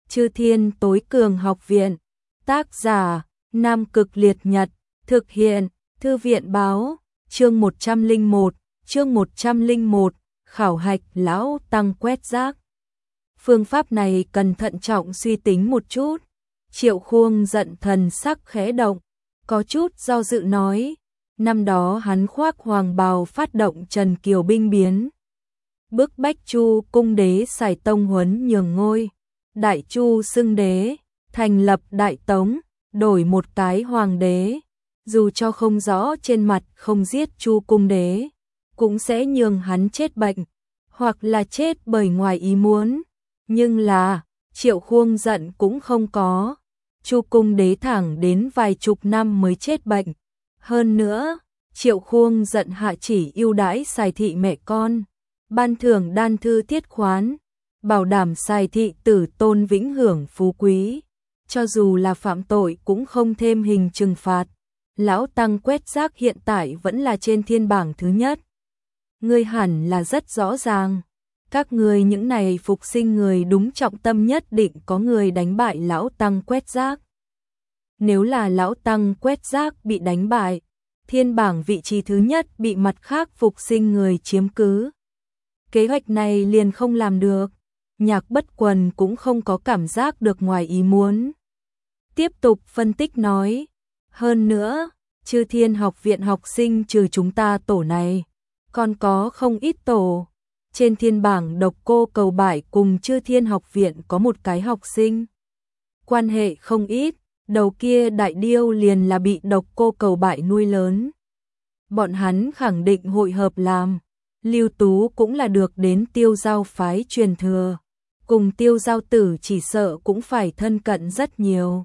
Chư Thiên Tối Cường Học Viện. Tác giả: Nam Cực Liệt Nhật. Thực hiện: Thư viện báo. Chương 101. Chương 101. Khảo hạch lão tăng quét rác. Phương pháp này cần thận trọng suy tính một chút. Triệu Khuông giận thần sắc khẽ động, có chút do dự nói, năm đó hắn khoác hoàng bào phát động Trần Kiều binh biến, bức bách Chu cung đế xài tông huấn nhường ngôi, Đại Chu xưng đế, thành lập Đại Tống, đổi một cái hoàng đế, dù cho không rõ trên mặt không giết Chu cung đế, cũng sẽ nhường hắn chết bệnh, hoặc là chết bởi ngoài ý muốn. Nhưng là, Triệu Khuông giận cũng không có. Chu cung đế thẳng đến vài chục năm mới chết bệnh. Hơn nữa, Triệu Khuông giận hạ chỉ ưu đãi Sài thị mẹ con, ban thưởng đan thư thiết khoán, bảo đảm Sài thị tử tôn vĩnh hưởng phú quý. Cho dù là phạm tội cũng không thêm hình trừng phạt. Lão tăng quét rác hiện tại vẫn là trên thiên bảng thứ nhất. Ngươi hẳn là rất rõ ràng. Các người những này phục sinh người đúng trọng tâm nhất định có người đánh bại lão tăng quét rác. Nếu là lão tăng quét rác bị đánh bại, thiên bảng vị trí thứ nhất bị mặt khác phục sinh người chiếm cứ. Kế hoạch này liền không làm được. Nhạc Bất Quần cũng không có cảm giác được ngoài ý muốn. Tiếp tục phân tích nói, hơn nữa, Chư Thiên Học Viện học sinh trừ chúng ta tổ này, còn có không ít tổ. Trên thiên bảng Độc Cô Cầu Bại cùng Chư Thiên Học Viện có một cái học sinh. Quan hệ không ít, đầu kia đại điêu liền là bị Độc Cô Cầu Bại nuôi lớn. Bọn hắn khẳng định hội hợp làm. Lưu Tú cũng là được đến Tiêu Giao phái truyền thừa. Cùng Tiêu Giao tử chỉ sợ cũng phải thân cận rất nhiều.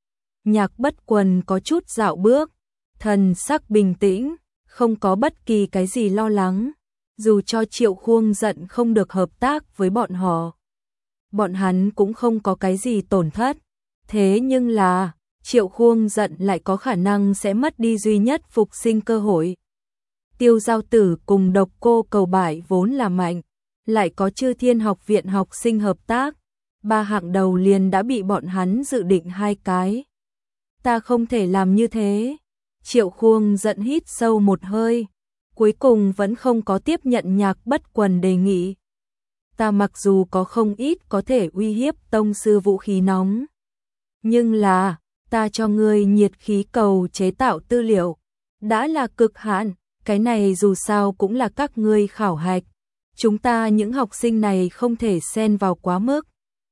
Nhạc Bất Quần có chút dạo bước, thần sắc bình tĩnh, không có bất kỳ cái gì lo lắng. Dù cho Triệu Khuông giận không được hợp tác với bọn họ, bọn hắn cũng không có cái gì tổn thất. Thế nhưng là, Triệu Khuông giận lại có khả năng sẽ mất đi duy nhất phục sinh cơ hội. Tiêu Giao tử cùng Độc Cô Cầu Bại vốn là mạnh, lại có Chư Thiên Học Viện học sinh hợp tác, ba hạng đầu liền đã bị bọn hắn dự định hai cái. Ta không thể làm như thế. Triệu Khuông giận hít sâu một hơi, cuối cùng vẫn không có tiếp nhận Nhạc Bất Quần đề nghị. Ta mặc dù có không ít có thể uy hiếp tông sư vũ khí nóng, nhưng là, ta cho ngươi nhiệt khí cầu chế tạo tư liệu, đã là cực hạn, cái này dù sao cũng là các ngươi khảo hạch. Chúng ta những học sinh này không thể xen vào quá mức.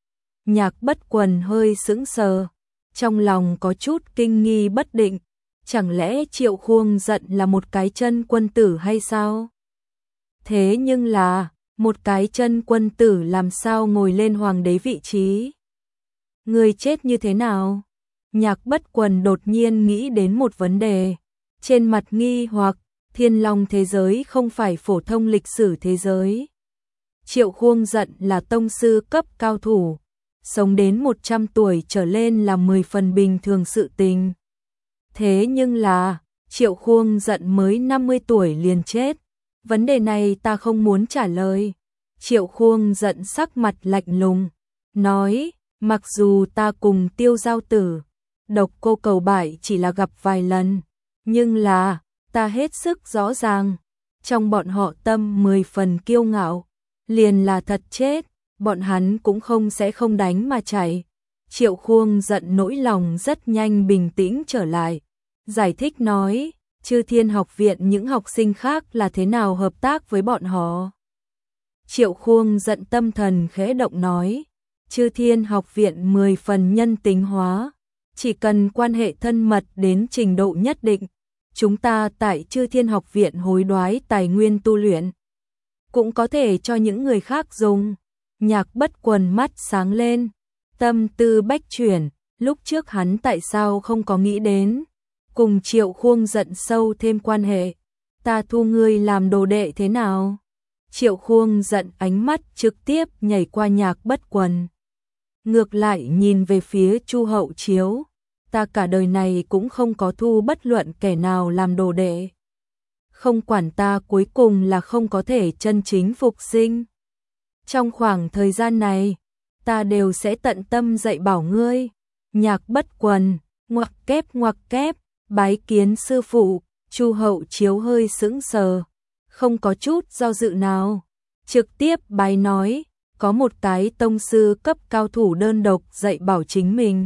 Nhạc Bất Quần hơi sững sờ, trong lòng có chút kinh nghi bất định. Chẳng lẽ Triệu Khuông giận là một cái chân quân tử hay sao? Thế nhưng là, một cái chân quân tử làm sao ngồi lên hoàng đế vị trí? Người chết như thế nào? Nhạc Bất Quần đột nhiên nghĩ đến một vấn đề. Trên mặt nghi hoặc, Thiên Long thế giới không phải phổ thông lịch sử thế giới. Triệu Khuông giận là tông sư cấp cao thủ. Sống đến 100 tuổi trở lên là 10 phần bình thường sự tình. Thế nhưng là, Triệu Khuông giận mới 50 tuổi liền chết. Vấn đề này ta không muốn trả lời. Triệu Khuông giận sắc mặt lạnh lùng, nói, mặc dù ta cùng Tiêu Giao tử, Độc Cô Cầu Bại chỉ là gặp vài lần, nhưng là, ta hết sức rõ ràng, trong bọn họ tâm 10 phần kiêu ngạo, liền là thật chết, bọn hắn cũng không sẽ không đánh mà chạy. Triệu Khuông giận nỗi lòng rất nhanh bình tĩnh trở lại, giải thích nói, Chư Thiên Học Viện những học sinh khác là thế nào hợp tác với bọn họ. Triệu Khuông giận tâm thần khẽ động nói, Chư Thiên Học Viện 10 phần nhân tính hóa, chỉ cần quan hệ thân mật đến trình độ nhất định, chúng ta tại Chư Thiên Học Viện hối đoái tài nguyên tu luyện, cũng có thể cho những người khác dùng. Nhạc Bất Quần mắt sáng lên, tâm tư bách chuyển, lúc trước hắn tại sao không có nghĩ đến, cùng Triệu Khuông giận sâu thêm quan hệ, ta thu ngươi làm đồ đệ thế nào? Triệu Khuông giận ánh mắt trực tiếp nhảy qua Nhạc Bất Quần. Ngược lại nhìn về phía Chu Hậu Chiếu, ta cả đời này cũng không có thu bất luận kẻ nào làm đồ đệ. Không quản ta cuối cùng là không có thể chân chính phục sinh. Trong khoảng thời gian này, ta đều sẽ tận tâm dạy bảo ngươi. Nhạc Bất Quần, ngoặc kép, bái kiến sư phụ. Chu Hậu Chiếu hơi sững sờ, không có chút do dự nào, trực tiếp bái nói, có một cái tông sư cấp cao thủ đơn độc dạy bảo chính mình.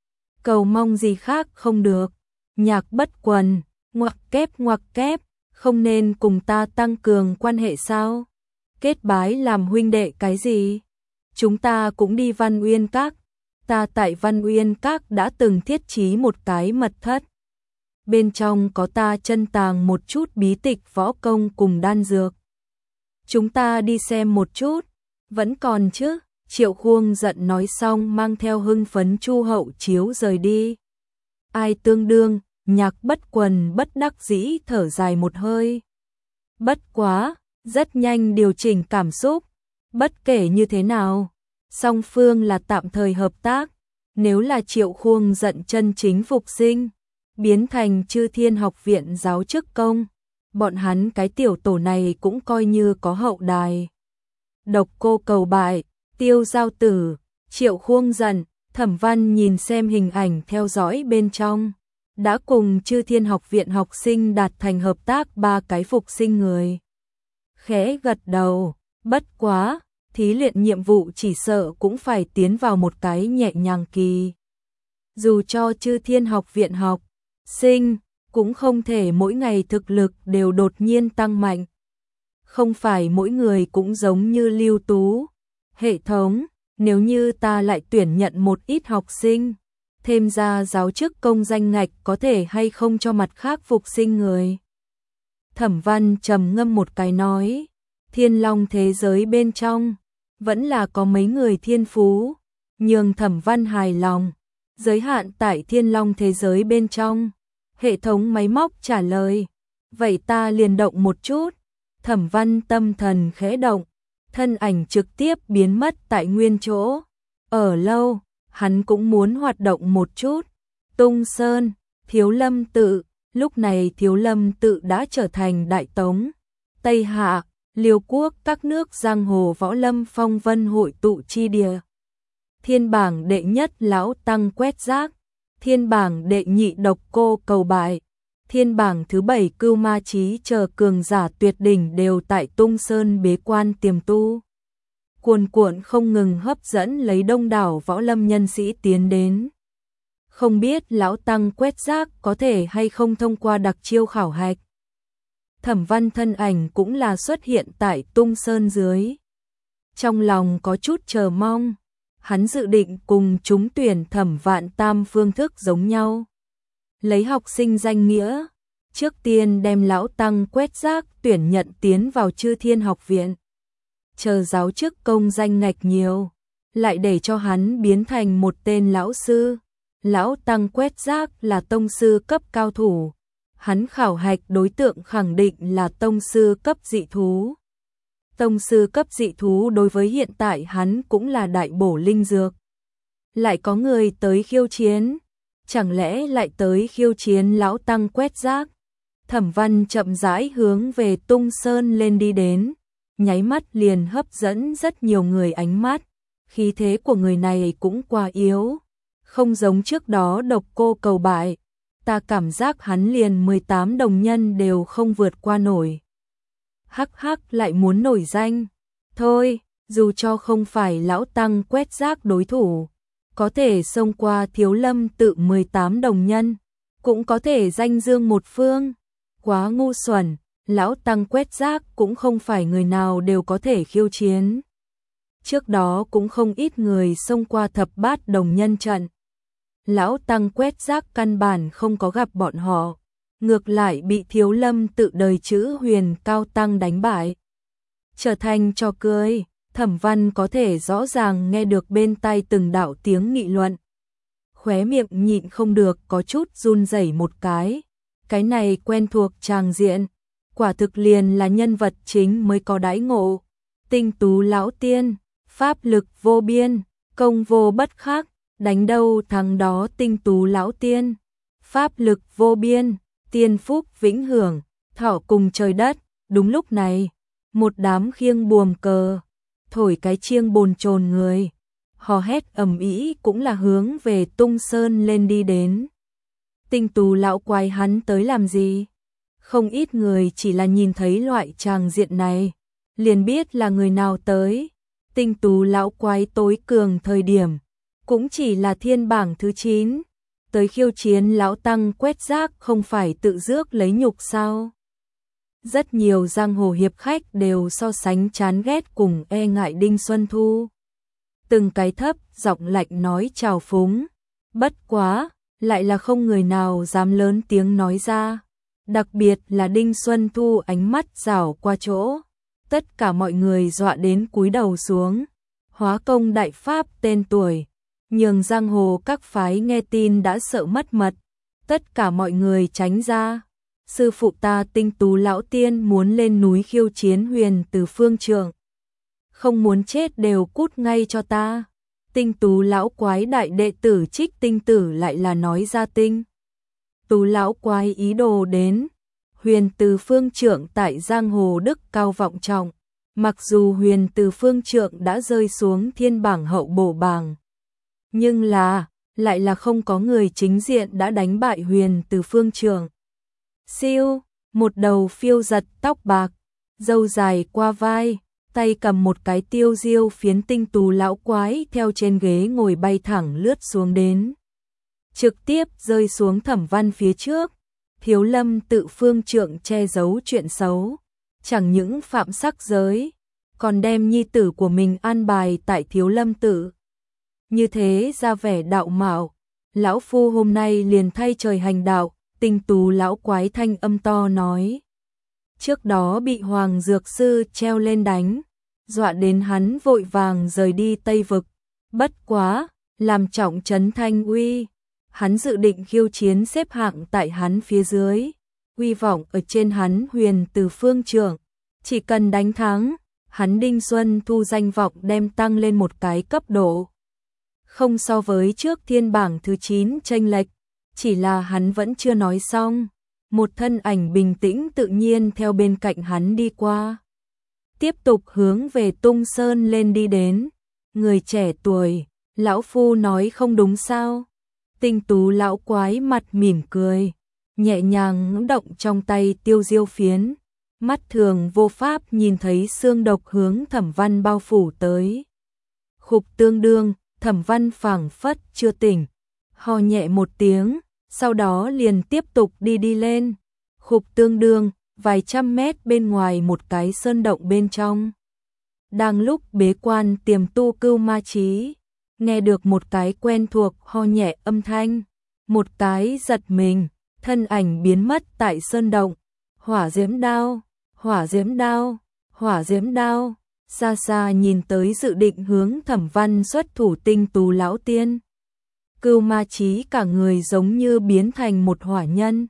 Cầu mong gì khác không được. Nhạc Bất Quần, ngoặc kép, không nên cùng ta tăng cường quan hệ sao? Kết bái làm huynh đệ cái gì? Chúng ta cũng đi Văn Uyên Các. Ta tại Văn Uyên Các đã từng thiết trí một cái mật thất. Bên trong có ta chân tàng một chút bí tịch võ công cùng đan dược. Chúng ta đi xem một chút. Vẫn còn chứ? Triệu Khuông giận nói xong mang theo hưng phấn Chu Hậu Chiếu rời đi. Ai tương đương, Nhạc Bất Quần bất đắc dĩ thở dài một hơi. Bất quá, rất nhanh điều chỉnh cảm xúc. Bất kể như thế nào, song phương là tạm thời hợp tác. Nếu là Triệu Khuông giận chân chính phục sinh, biến thành Chư Thiên Học Viện giáo chức công, bọn hắn cái tiểu tổ này cũng coi như có hậu đài. Độc Cô Cầu Bại, Tiêu Giao Tử, Triệu Khuông giận, Thẩm Văn nhìn xem hình ảnh theo dõi bên trong, đã cùng Chư Thiên Học Viện học sinh đạt thành hợp tác 3 cái phục sinh người. Khẽ gật đầu, bất quá, thí luyện nhiệm vụ chỉ sợ cũng phải tiến vào một cái nhẹ nhàng kỳ. Dù cho Chư Thiên Học Viện học sinh, cũng không thể mỗi ngày thực lực đều đột nhiên tăng mạnh. Không phải mỗi người cũng giống như Lưu Tú. Hệ thống, nếu như ta lại tuyển nhận một ít học sinh, thêm ra giáo chức công danh ngạch có thể hay không cho mặt khác phục sinh người. Thẩm Văn trầm ngâm một cái nói, Thiên Long thế giới bên trong, vẫn là có mấy người thiên phú, nhường Thẩm Văn hài lòng, giới hạn tại Thiên Long thế giới bên trong. Hệ thống máy móc trả lời, vậy ta liền động một chút. Thẩm Văn tâm thần khẽ động, thân ảnh trực tiếp biến mất tại nguyên chỗ. Ở lâu, hắn cũng muốn hoạt động một chút. Tung Sơn, Thiếu Lâm Tự, lúc này Thiếu Lâm Tự đã trở thành Đại Tống, Tây Hạ, Liêu Quốc các nước giang hồ võ lâm phong vân hội tụ chi địa. Thiên bảng đệ nhất lão tăng quét rác, thiên bảng đệ nhị Độc Cô Cầu Bại, thiên bảng thứ 7 Cưu Ma Chí chờ cường giả tuyệt đỉnh đều tại Tung Sơn bế quan tiềm tu. Cuồn cuộn không ngừng hấp dẫn lấy đông đảo võ lâm nhân sĩ tiến đến. Không biết lão tăng quét rác có thể hay không thông qua đặc chiêu khảo hạch. Thẩm Văn thân ảnh cũng là xuất hiện tại Tung Sơn dưới. Trong lòng có chút chờ mong, hắn dự định cùng chúng tuyển Thẩm Vạn Tam phương thức giống nhau. Lấy học sinh danh nghĩa, trước tiên đem lão tăng quét rác tuyển nhận tiến vào Chư Thiên Học Viện. Chờ giáo chức công danh ngạch nhiều, lại để cho hắn biến thành một tên lão sư. Lão tăng quét rác là tông sư cấp cao thủ, hắn khảo hạch đối tượng khẳng định là tông sư cấp dị thú. Tông sư cấp dị thú đối với hiện tại hắn cũng là đại bổ linh dược. Lại có người tới khiêu chiến, chẳng lẽ lại tới khiêu chiến lão tăng quét rác? Thẩm Văn chậm rãi hướng về Tung Sơn lên đi đến, nháy mắt liền hấp dẫn rất nhiều người ánh mắt. Khí thế của người này cũng quá yếu, không giống trước đó Độc Cô Cầu Bại, ta cảm giác hắn liền 18 đồng nhân đều không vượt qua nổi. Hắc hắc lại muốn nổi danh. Thôi, dù cho không phải lão tăng quét rác đối thủ, có thể xông qua Thiếu Lâm Tự 18 đồng nhân, cũng có thể danh dương một phương. Quá ngu xuẩn, lão tăng quét rác cũng không phải người nào đều có thể khiêu chiến. Trước đó cũng không ít người xông qua thập bát đồng nhân trận. Lão tăng quét rác căn bản không có gặp bọn họ, ngược lại bị Thiếu Lâm Tự đời chữ huyền cao tăng đánh bại. Trở thành trò cười, Thẩm Văn có thể rõ ràng nghe được bên tai từng đạo tiếng nghị luận. Khóe miệng nhịn không được có chút run rẩy một cái này quen thuộc tràng diện, quả thực liền là nhân vật chính mới có đãi ngộ. Tinh tú lão tiên, pháp lực vô biên, công vô bất khắc, đánh đâu thắng đó tinh tú lão tiên, pháp lực vô biên, tiên phúc vĩnh hưởng, thọ cùng trời đất. Đúng lúc này, một đám khiêng buồm cờ, thổi cái chiêng bồn chồn người, hò hét ầm ĩ cũng là hướng về Tung Sơn lên đi đến. Tinh Tú lão quái hắn tới làm gì? Không ít người chỉ là nhìn thấy loại tràng diện này, liền biết là người nào tới. Tinh Tú lão quái tối cường thời điểm, cũng chỉ là thiên bảng thứ 9, tới khiêu chiến lão tăng quét rác không phải tự rước lấy nhục sao? Rất nhiều giang hồ hiệp khách đều so sánh chán ghét cùng e ngại Đinh Xuân Thu. Từng cái thấp giọng lạnh nói chào phúng, bất quá, lại là không người nào dám lớn tiếng nói ra. Đặc biệt là Đinh Xuân Thu ánh mắt rảo qua chỗ, tất cả mọi người dọa đến cúi đầu xuống. Hóa công đại pháp tên tuổi, nhường giang hồ các phái nghe tin đã sợ mất mật, tất cả mọi người tránh ra. Sư phụ ta Tinh Tú lão tiên muốn lên núi khiêu chiến Huyền Từ Phương Trượng, không muốn chết đều cút ngay cho ta. Tinh Tú lão quái đại đệ tử Trích Tinh Tử lại là nói ra Tinh Tú lão quái ý đồ đến. Huyền Từ Phương Trượng tại giang hồ đức cao vọng trọng, mặc dù Huyền Từ Phương Trượng đã rơi xuống thiên bảng hậu bổ bảng, nhưng lại là không có người chính diện đã đánh bại Huyền Từ Phương Trượng. Siêu, một đầu phiêu giật tóc bạc, râu dài qua vai, tay cầm một cái tiêu diêu phiến Tinh Tú lão quái theo trên ghế ngồi bay thẳng lướt xuống đến, trực tiếp rơi xuống Thẩm Văn phía trước. Thiếu Lâm Tự Phương Trượng che giấu chuyện xấu, chẳng những phạm sắc giới, còn đem nhi tử của mình an bài tại Thiếu Lâm Tự. Như thế ra vẻ đạo mạo, lão phu hôm nay liền thay trời hành đạo. Tinh Tú lão quái thanh âm to nói. Trước đó bị Hoàng Dược Sư treo lên đánh, dọa đến hắn vội vàng rời đi Tây Vực. Bất quá, làm trọng trấn thanh uy, hắn dự định khiêu chiến xếp hạng tại hắn phía dưới, uy vọng ở trên hắn Huyền Từ Phương Trượng. Chỉ cần đánh thắng, hắn Đinh Xuân Thu danh vọng đem tăng lên một cái cấp độ. Không so với trước thiên bảng thứ 9 chênh lệch. Chỉ là hắn vẫn chưa nói xong, một thân ảnh bình tĩnh tự nhiên theo bên cạnh hắn đi qua, tiếp tục hướng về Tung Sơn lên đi đến. Người trẻ tuổi, lão phu nói không đúng sao? Tinh Tú lão quái mặt mỉm cười, nhẹ nhàng động trong tay tiêu diêu phiến, mắt thường vô pháp nhìn thấy xương độc hướng Thẩm Văn bao phủ tới. Khục tương đương, Thẩm Văn phảng phất chưa tỉnh, ho nhẹ một tiếng, sau đó liền tiếp tục đi lên. Khục tương đương, vài trăm mét bên ngoài một cái sơn động bên trong. Đang lúc bế quan tiềm tu Cưu Ma Chí, nghe được một cái quen thuộc ho nhẹ âm thanh, một cái giật mình, thân ảnh biến mất tại sơn động. Hỏa diễm đao, hỏa diễm đao, hỏa diễm đao. Xa xa nhìn tới dự định hướng Thẩm Văn xuất thủ Tinh Tú lão tiên. Cưu Ma Chí cả người giống như biến thành một hỏa nhân.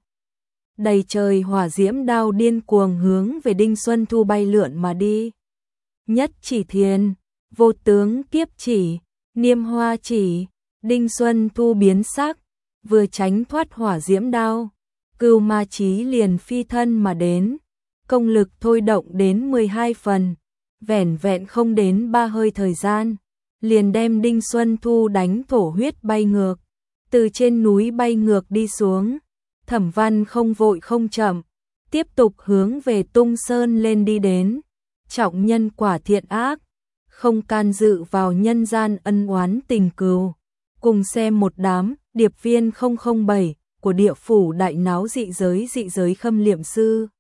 Đầy trời hỏa diễm đao điên cuồng hướng về Đinh Xuân Thu bay lượn mà đi. Nhất chỉ thiền, vô tướng kiếp chỉ, niêm hoa chỉ. Đinh Xuân Thu biến sắc, vừa tránh thoát hỏa diễm đao, Cưu Ma Chí liền phi thân mà đến. Công lực thôi động đến 12 phần, vẻn vẹn không đến 3 hơi thời gian, liền đem Đinh Xuân Thu đánh thổ huyết bay ngược, từ trên núi bay ngược đi xuống. Thẩm Văn không vội không chậm, tiếp tục hướng về Tung Sơn lên đi đến. Trọng nhân quả thiện ác, không can dự vào nhân gian ân oán tình cừu. Cùng xem một đám điệp viên 007 của địa phủ đại náo dị giới khâm liệm sư.